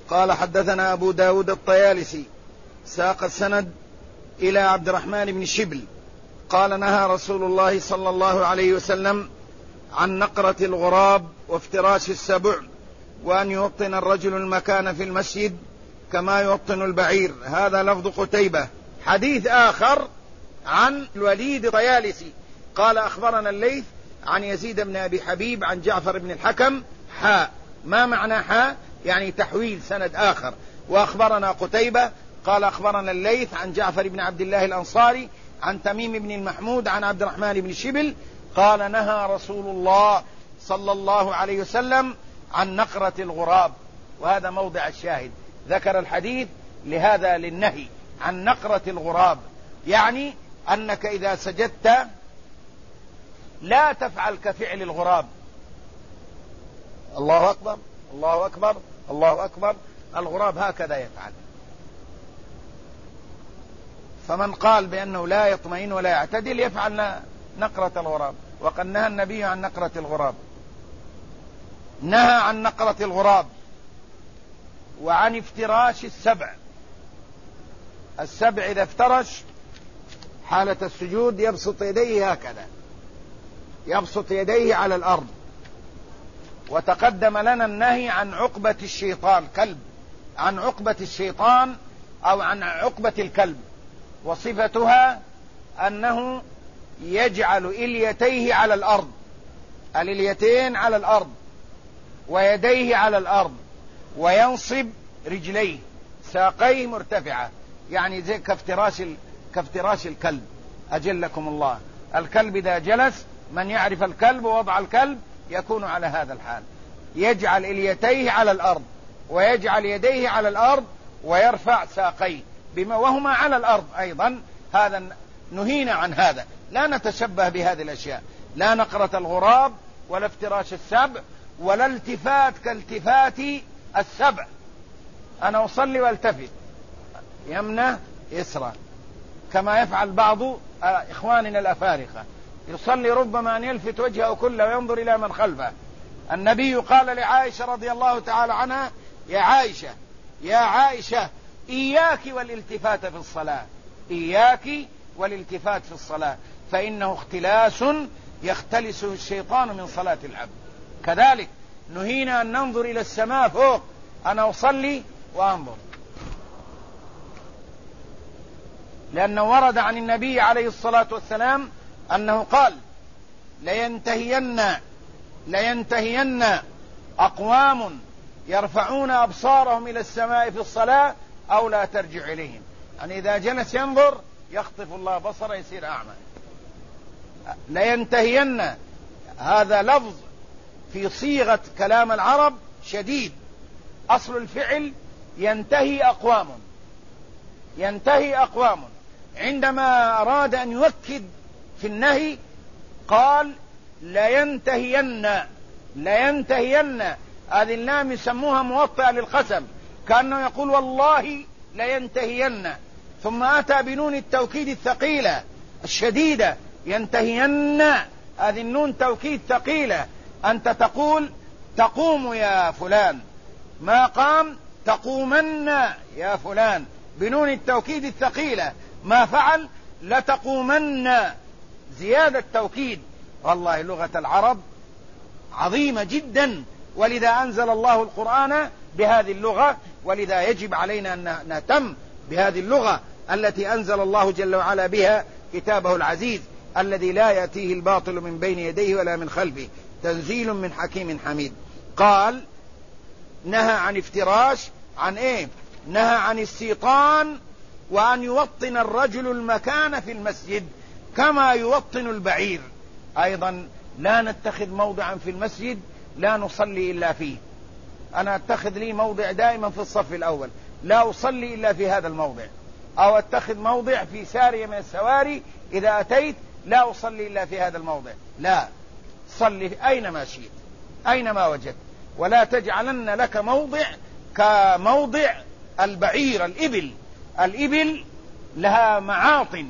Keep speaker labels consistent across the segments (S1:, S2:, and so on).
S1: قال حدثنا أبو داود الطيالسي ساق السند إلى عبد الرحمن بن شبل قال نهى رسول الله صلى الله عليه وسلم عن نقرة الغراب وافتراش السبع، وأن يوطن الرجل المكان في المسجد كما يوطن البعير. هذا لفظ قتيبة. حديث آخر عن الوليد الطيالسي قال أخبرنا الليث عن يزيد بن أبي حبيب عن جعفر بن الحكم حاء. ما معنى حاء؟ يعني تحويل سند آخر. وأخبرنا قتيبة قال أخبرنا الليث عن جعفر بن عبد الله الأنصاري عن تميم بن المحمود عن عبد الرحمن بن شبل قال نهى رسول الله صلى الله عليه وسلم عن نقرة الغراب. وهذا موضع الشاهد، ذكر الحديث لهذا للنهي عن نقرة الغراب، يعني أنك إذا سجدت لا تفعل كفعل الغراب. الله أكبر الله أكبر الله أكبر. الغراب هكذا يفعل. فمن قال بأنه لا يطمئن ولا يعتدل يفعل نقرة الغراب، وقد نهى النبي عن نقرة الغراب. نهى عن نقرة الغراب وعن افتراش السبع. السبع إذا افترش حالة السجود يبسط يديه هكذا، يبسط يديه على الأرض. وتقدم لنا النهي عن عقبة الشيطان كلب، عن عقبة الشيطان أو عن عقبة الكلب، وصفتها أنه يجعل إليتيه على الأرض، الإليتين على الأرض ويديه على الأرض، وينصب رجليه، ساقيه مرتفعة، يعني زي كافتراش الكلب. أجلكم الله. الكلب إذا جلس، من يعرف الكلب ووضع الكلب يكون على هذا الحال، يجعل إليتيه على الأرض ويجعل يديه على الأرض ويرفع ساقيه وهما على الأرض أيضا. هذا نهينا عن هذا، لا نتشبه بهذه الأشياء، لا نقرة الغراب ولا افتراش السبع ولا التفات كالتفات السبع. أنا أصلي والتفت يمنى يسرى كما يفعل بعض إخواننا الأفارقة، يصلي ربما أن يلفت وجهه كله وينظر إلى من خلفه. النبي قال لعائشة رضي الله تعالى عنها: يا عائشة يا عائشة إياك والالتفات في الصلاة، إياك والالتفات في الصلاة، فإنه اختلاس يختلسه الشيطان من صلاة العبد. كذلك نهينا أن ننظر إلى السماء فوق، أنا أصلي وأنظر، لأنه ورد عن النبي عليه الصلاة والسلام أنه قال: لينتهين أقوام يرفعون أبصارهم إلى السماء في الصلاة أو لا ترجع إليهم. يعني إذا جلس ينظر يخطف الله بصره يصير أعمى. لينتهين هذا لفظ في صيغة كلام العرب شديد. أصل الفعل ينتهي أقوام. عندما أراد أن يؤكد في النهي قال: لينتهين. هذه اللام يسموها موطئة للقسم، كأنه يقول والله لينتهين، ثم أتى بنون التوكيد الثقيلة الشديدة، ينتهين. هذه النون توكيد ثقيلة. أنت تقول تقوم يا فلان، ما قام تقومن يا فلان، بنون التوكيد الثقيلة. ما فعل لتقومن، زيادة توكيد. والله لغة العرب عظيمة جدا، ولذا أنزل الله القرآن بهذه اللغة، ولذا يجب علينا أن نهتم بهذه اللغة التي أنزل الله جل وعلا بها كتابه العزيز الذي لا يأتيه الباطل من بين يديه ولا من خلفه، تنزيل من حكيم حميد. قال: نهى عن افتراش، عن ايه؟ نهى عن السيطان، وأن يوطن الرجل المكان في المسجد كما يوطن البعير. أيضا لا نتخذ موضعا في المسجد لا نصلي إلا فيه. أنا أتخذ لي موضع دائما في الصف الأول، لا أصلي إلا في هذا الموضع، أو أتخذ موضع في سارية من السواري إذا أتيت لا أصلي إلا في هذا الموضع. لا، صلي أينما شئت أينما وجدت، ولا تجعلن لك موضع كموضع البعير. الإبل لها معاطن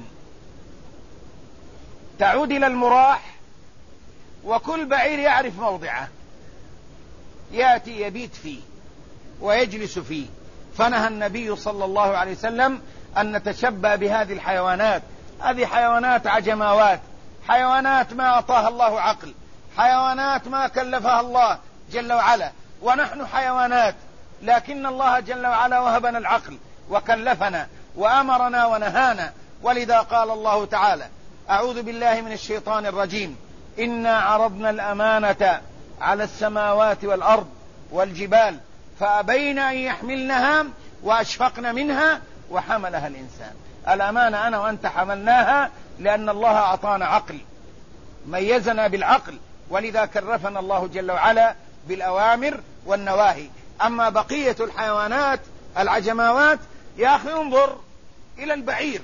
S1: تعود إلى المراح، وكل بعير يعرف موضعه، يأتي يبيت فيه. ويجلس فيه. فنهى النبي صلى الله عليه وسلم أن نتشبه بهذه الحيوانات. هذه حيوانات عجماوات، حيوانات ما أعطاها الله عقل، حيوانات ما كلفها الله جل وعلا، ونحن حيوانات، لكن الله جل وعلا وهبنا العقل وكلفنا وأمرنا ونهانا. ولذا قال الله تعالى: أعوذ بالله من الشيطان الرجيم: إنا عرضنا الأمانة على السماوات والأرض والجبال فأبين أن يحملنها وأشفقن منها وحملها الإنسان. الأمانة أنا وأنت حملناها لأن الله أعطانا عقل، ميزنا بالعقل، ولذا كرفنا الله جل وعلا بالأوامر والنواهي. أما بقية الحيوانات العجماوات، يا أخي انظر إلى البعير،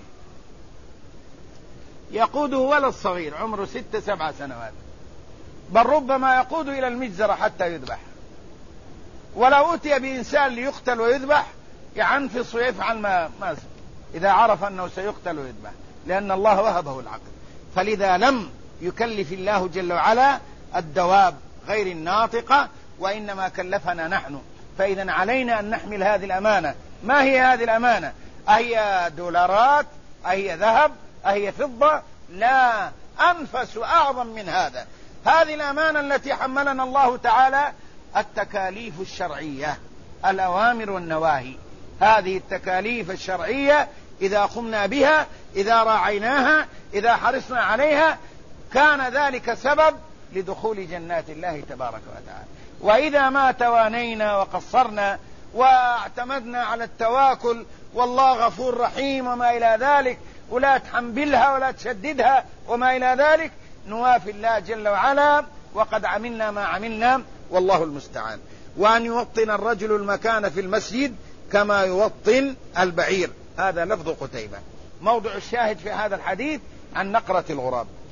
S1: يقوده ولد صغير عمره 6-7 سنوات، بل ربما يقود إلى المجزرة حتى يذبح. ولو أتي بإنسان ليقتل ويذبح يعنفص ويفعل ما إذا عرف أنه سيقتل ويذبح، لأن الله وهبه العقل. فلذا لم يكلف الله جل وعلا الدواب غير الناطقة، وإنما كلفنا نحن. فإذا علينا أن نحمل هذه الأمانة. ما هي هذه الأمانة؟ أهي دولارات؟ أهي ذهب؟ أهي فضة؟ لا، أنفس وأعظم من هذا. هذه الأمانة التي حملنا الله تعالى التكاليف الشرعية، الأوامر والنواهي. هذه التكاليف الشرعية إذا قمنا بها، إذا راعيناها، إذا حرصنا عليها، كان ذلك سبب لدخول جنات الله تبارك وتعالى. وإذا ما توانينا وقصرنا واعتمدنا على التواكل والله غفور رحيم وما إلى ذلك، ولا تحنبلها ولا تشددها وما إلى ذلك، نوافي الله جل وعلا وقد عملنا ما عملنا، والله المستعان. وأن يوطن الرجل المكان في المسجد كما يوطن البعير. هذا لفظ قتيبة. موضع الشاهد في هذا الحديث عن نقرة الغراب.